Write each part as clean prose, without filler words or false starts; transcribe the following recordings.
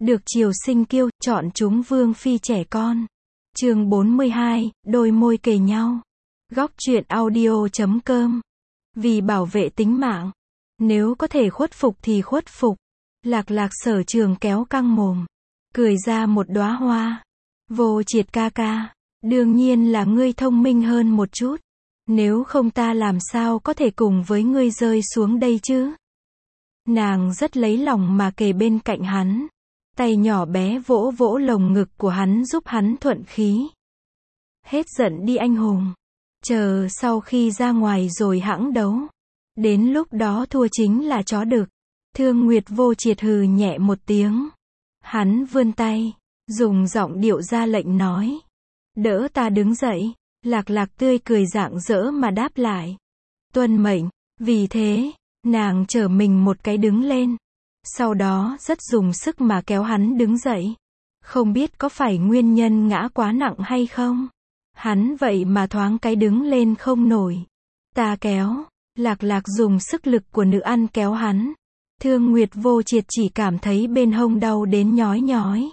được triều sinh kiêu, chọn chúng vương phi trẻ con. Chương 42, đôi môi kề nhau. Góc truyện audio.com. Vì bảo vệ tính mạng, nếu có thể khuất phục thì khuất phục. Lạc Lạc Sở Trường kéo căng mồm, cười ra một đóa hoa. Vô Triệt ca ca, đương nhiên là ngươi thông minh hơn một chút. Nếu không ta làm sao có thể cùng với ngươi rơi xuống đây chứ? Nàng rất lấy lòng mà kề bên cạnh hắn. Tay nhỏ bé vỗ vỗ lồng ngực của hắn giúp hắn thuận khí. Hết giận đi anh hùng. Chờ sau khi ra ngoài rồi hẵng đấu. Đến lúc đó thua chính là chó đực. Thương Nguyệt Vô Triệt hừ nhẹ một tiếng. Hắn vươn tay, dùng giọng điệu ra lệnh nói. Đỡ ta đứng dậy. Lạc Lạc tươi cười rạng rỡ mà đáp lại. Tuân mệnh. Vì thế, nàng trở mình một cái đứng lên. Sau đó rất dùng sức mà kéo hắn đứng dậy. Không biết có phải nguyên nhân ngã quá nặng hay không? Hắn vậy mà thoáng cái đứng lên không nổi. Ta kéo. Lạc Lạc dùng sức lực của nữ ăn kéo hắn. Thương Nguyệt Vô Triệt chỉ cảm thấy bên hông đau đến nhói nhói.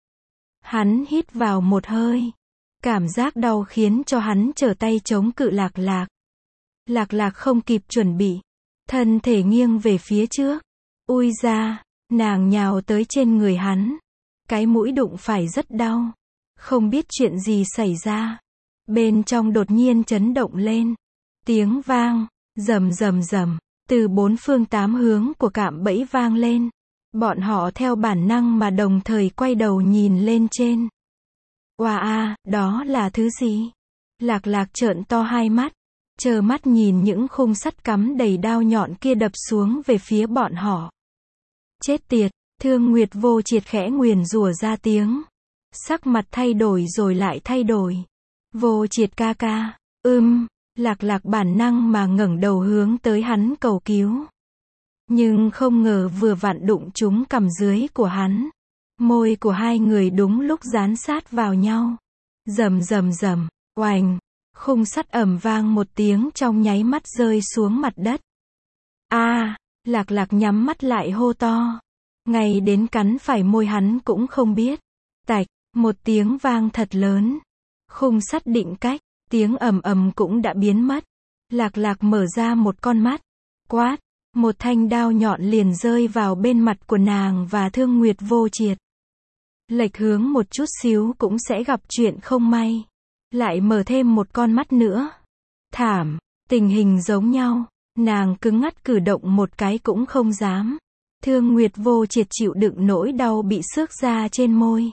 Hắn hít vào một hơi. Cảm giác đau khiến cho hắn trở tay chống cự Lạc Lạc. Lạc Lạc không kịp chuẩn bị. Thân thể nghiêng về phía trước. Ui ra, nàng nhào tới trên người hắn. Cái mũi đụng phải rất đau. Không biết chuyện gì xảy ra. Bên trong đột nhiên chấn động lên. Tiếng vang, rầm rầm rầm, từ bốn phương tám hướng của cạm bẫy vang lên. Bọn họ theo bản năng mà đồng thời quay đầu nhìn lên trên. Oa a, đó là thứ gì? Lạc Lạc trợn to hai mắt. Trơ mắt nhìn những khung sắt cắm đầy đao nhọn kia đập xuống về phía bọn họ. Chết tiệt, Thương Nguyệt Vô Triệt khẽ nguyền rủa ra tiếng. Sắc mặt thay đổi rồi lại thay đổi. Vô Triệt ca ca, Lạc Lạc bản năng mà ngẩng đầu hướng tới hắn cầu cứu. Nhưng không ngờ vừa vặn đụng trúng cằm dưới của hắn. Môi của hai người đúng lúc dán sát vào nhau. Rầm rầm rầm, oành, khung sắt ầm vang một tiếng trong nháy mắt rơi xuống mặt đất. A, Lạc Lạc nhắm mắt lại hô to. Ngay đến cắn phải môi hắn cũng không biết. Tạch, một tiếng vang thật lớn. Khung sắt định cách, tiếng ầm ầm cũng đã biến mất. Lạc Lạc mở ra một con mắt. Quát, một thanh đao nhọn liền rơi vào bên mặt của nàng và Thương Nguyệt Vô Triệt. Lệch hướng một chút xíu cũng sẽ gặp chuyện không may. Lại mở thêm một con mắt nữa. Thảm, tình hình giống nhau. Nàng cứng ngắc cử động một cái cũng không dám. Thương Nguyệt Vô Triệt chịu đựng nỗi đau bị xước ra trên môi.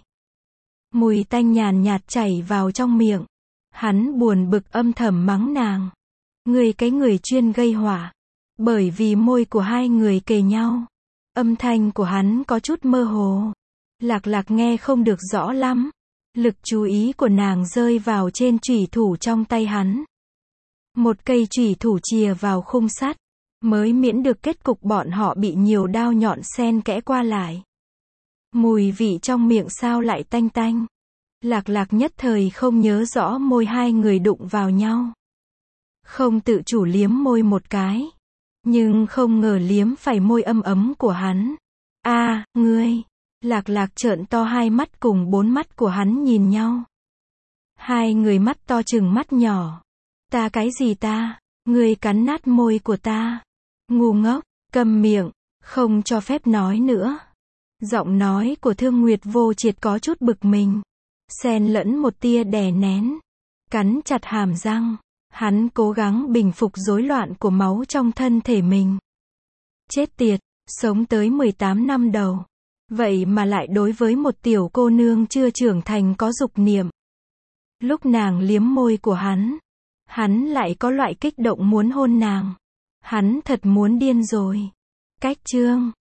Mùi tanh nhàn nhạt chảy vào trong miệng. Hắn buồn bực âm thầm mắng nàng. Người cái người chuyên gây họa. Bởi vì môi của hai người kề nhau. Âm thanh của hắn có chút mơ hồ. Lạc Lạc nghe không được rõ lắm. Lực chú ý của nàng rơi vào trên chủy thủ trong tay hắn. Một cây chủy thủ chìa vào khung sắt. Mới miễn được kết cục bọn họ bị nhiều đao nhọn xen kẽ qua lại. Mùi vị trong miệng sao lại tanh tanh. Lạc Lạc nhất thời không nhớ rõ môi hai người đụng vào nhau. Không tự chủ liếm môi một cái. Nhưng không ngờ liếm phải môi ấm ấm của hắn. A, ngươi. Lạc Lạc trợn to hai mắt cùng bốn mắt của hắn nhìn nhau. Hai người mắt to chừng mắt nhỏ. Ta cái gì ta? Ngươi cắn nát môi của ta. Ngu ngốc, câm miệng, không cho phép nói nữa. Giọng nói của Thương Nguyệt Vô Triệt có chút bực mình. Xen lẫn một tia đè nén. Cắn chặt hàm răng. Hắn cố gắng bình phục rối loạn của máu trong thân thể mình. Chết tiệt, sống tới 18 năm đầu. Vậy mà lại đối với một tiểu cô nương chưa trưởng thành có dục niệm. Lúc nàng liếm môi của hắn lại có loại kích động muốn hôn nàng. Hắn thật muốn điên rồi. Cách chương